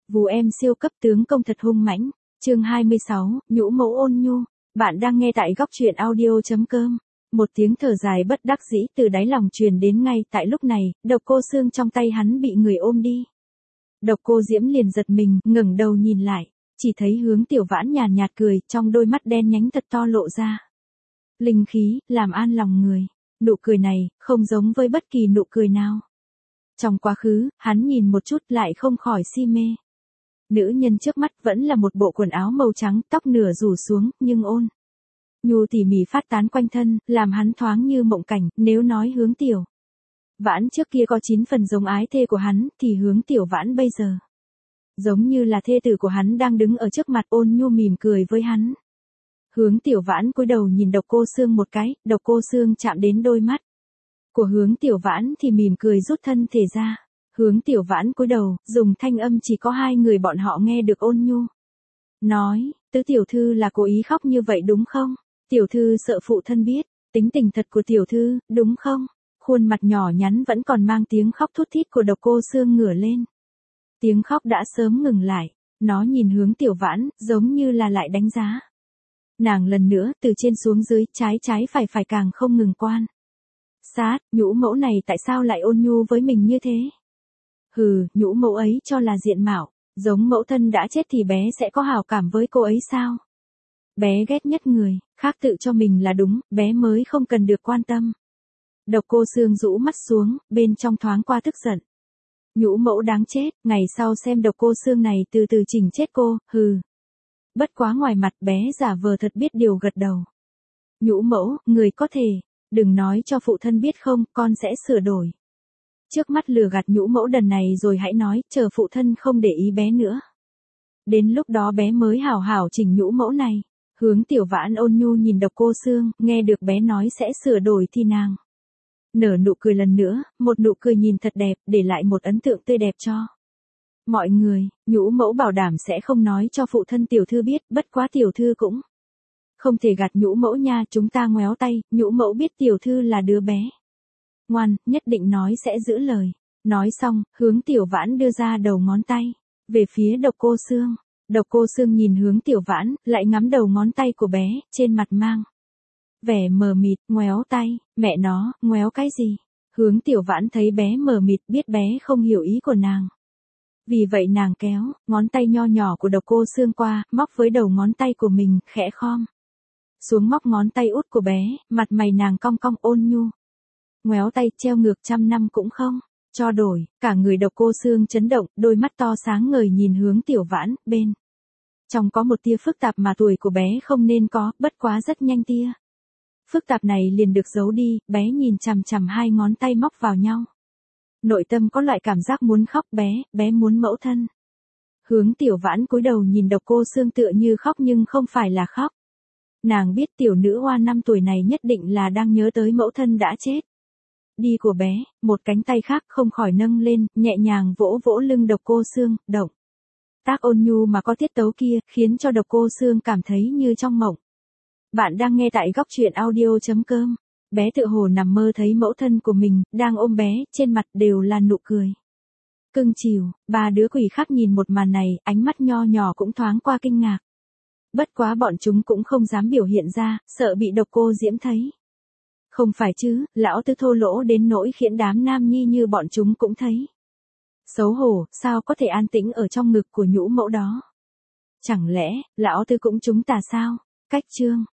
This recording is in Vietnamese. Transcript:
Vù em siêu cấp tướng công thật hung mãnh. Chương 26, nhũ mẫu ôn nhu. Bạn đang nghe tại góc truyện audio.com. Một tiếng thở dài bất đắc dĩ từ đáy lòng truyền đến ngay tại lúc này, Độc Cô Xương trong tay hắn bị người ôm đi. Độc Cô Diễm liền giật mình, ngẩng đầu nhìn lại, chỉ thấy Hướng Tiểu Vãn nhàn nhạt cười, trong đôi mắt đen nhánh thật to lộ ra linh khí, làm an lòng người. Nụ cười này, không giống với bất kỳ nụ cười nào. Trong quá khứ, hắn nhìn một chút lại không khỏi si mê. Nữ nhân trước mắt vẫn là một bộ quần áo màu trắng, tóc nửa rủ xuống, nhưng ôn nhu tỉ mỉ phát tán quanh thân, làm hắn thoáng như mộng cảnh. Nếu nói Hướng Tiểu Vãn trước kia có 9 phần giống ái thê của hắn, thì Hướng Tiểu Vãn bây giờ giống như là thê tử của hắn đang đứng ở trước mặt, ôn nhu mỉm cười với hắn. Hướng Tiểu Vãn cúi đầu nhìn Độc Cô Xương một cái, Độc Cô Xương chạm đến đôi mắt của Hướng Tiểu Vãn thì mỉm cười rút thân thể ra. Hướng Tiểu Vãn cúi đầu, dùng thanh âm chỉ có hai người bọn họ nghe được, ôn nhu nói, Tứ tiểu thư là cố ý khóc như vậy đúng không? Tiểu thư sợ phụ thân biết tính tình thật của tiểu thư, đúng không? Khuôn mặt nhỏ nhắn vẫn còn mang tiếng khóc thút thít của Độc Cô Xương ngửa lên. Tiếng khóc đã sớm ngừng lại, nó nhìn Hướng Tiểu Vãn, giống như là lại đánh giá nàng lần nữa, từ trên xuống dưới, trái phải càng không ngừng quan sát, nhũ mẫu này tại sao lại ôn nhu với mình như thế? Hừ, nhũ mẫu ấy cho là diện mạo giống mẫu thân đã chết thì bé sẽ có hảo cảm với cô ấy sao? Bé ghét nhất người khác tự cho mình là đúng, bé mới không cần được quan tâm. Độc Cô Xương rũ mắt xuống, bên trong thoáng qua tức giận. Nhũ mẫu đáng chết, ngày sau xem Độc Cô Xương này từ từ chỉnh chết cô, hừ. Bất quá ngoài mặt bé giả vờ thật biết điều gật đầu. Nhũ mẫu, người có thể đừng nói cho phụ thân biết không, con sẽ sửa đổi. Trước mắt lừa gạt nhũ mẫu đần này rồi hãy nói, chờ phụ thân không để ý bé nữa. Đến lúc đó bé mới hảo hảo chỉnh nhũ mẫu này. Hướng Tiểu Vãn ôn nhu nhìn Độc Cô Xương, nghe được bé nói sẽ sửa đổi thì nàng nở nụ cười lần nữa, một nụ cười nhìn thật đẹp, để lại một ấn tượng tươi đẹp cho mọi người. Nhũ mẫu bảo đảm sẽ không nói cho phụ thân tiểu thư biết, bất quá tiểu thư cũng không thể gạt nhũ mẫu nha. Chúng ta ngoéo tay, nhũ mẫu biết tiểu thư là đứa bé ngoan, nhất định nói sẽ giữ lời. Nói xong, Hướng Tiểu Vãn đưa ra đầu ngón tay về phía Độc Cô Xương. Độc Cô Xương nhìn Hướng Tiểu Vãn, lại ngắm đầu ngón tay của bé, trên mặt mang vẻ mờ mịt, ngoéo tay, mẹ nó, ngoéo cái gì? Hướng Tiểu Vãn thấy bé mờ mịt, biết bé không hiểu ý của nàng. Vì vậy nàng kéo ngón tay nho nhỏ của Độc Cô Xương qua, móc với đầu ngón tay của mình, khẽ khom xuống móc ngón tay út của bé, mặt mày nàng cong cong ôn nhu. Ngoéo tay, treo ngược 100 năm cũng không cho đổi. Cả người Độc Cô Xương chấn động, đôi mắt to sáng ngời nhìn Hướng Tiểu Vãn, bên trong có một tia phức tạp mà tuổi của bé không nên có, bất quá rất nhanh tia phức tạp này liền được giấu đi. Bé nhìn chằm chằm hai ngón tay móc vào nhau, nội tâm có loại cảm giác muốn khóc. Bé muốn mẫu thân. Hướng Tiểu Vãn cúi đầu nhìn Độc Cô Xương tựa như khóc nhưng không phải là khóc. Nàng biết tiểu nữ hoa 5 tuổi này nhất định là đang nhớ tới mẫu thân đã chết đi của bé. Một cánh tay khác không khỏi nâng lên, nhẹ nhàng vỗ vỗ lưng Độc Cô Xương. Động tác ôn nhu mà có tiết tấu kia, khiến cho Độc Cô Xương cảm thấy như trong mộng. Bạn đang nghe tại góc truyện audio.com. Bé tựa hồ nằm mơ thấy mẫu thân của mình, đang ôm bé, trên mặt đều là nụ cười cưng chiều. Ba đứa quỷ khác nhìn một màn này, ánh mắt nho nhỏ cũng thoáng qua kinh ngạc. Bất quá bọn chúng cũng không dám biểu hiện ra, sợ bị Độc Cô Diễm thấy. Không phải chứ, lão tứ thô lỗ đến nỗi khiến đám nam nhi như bọn chúng cũng thấy xấu hổ, sao có thể an tĩnh ở trong ngực của nhũ mẫu đó? Chẳng lẽ, lão tứ cũng chúng tà sao? Cách chương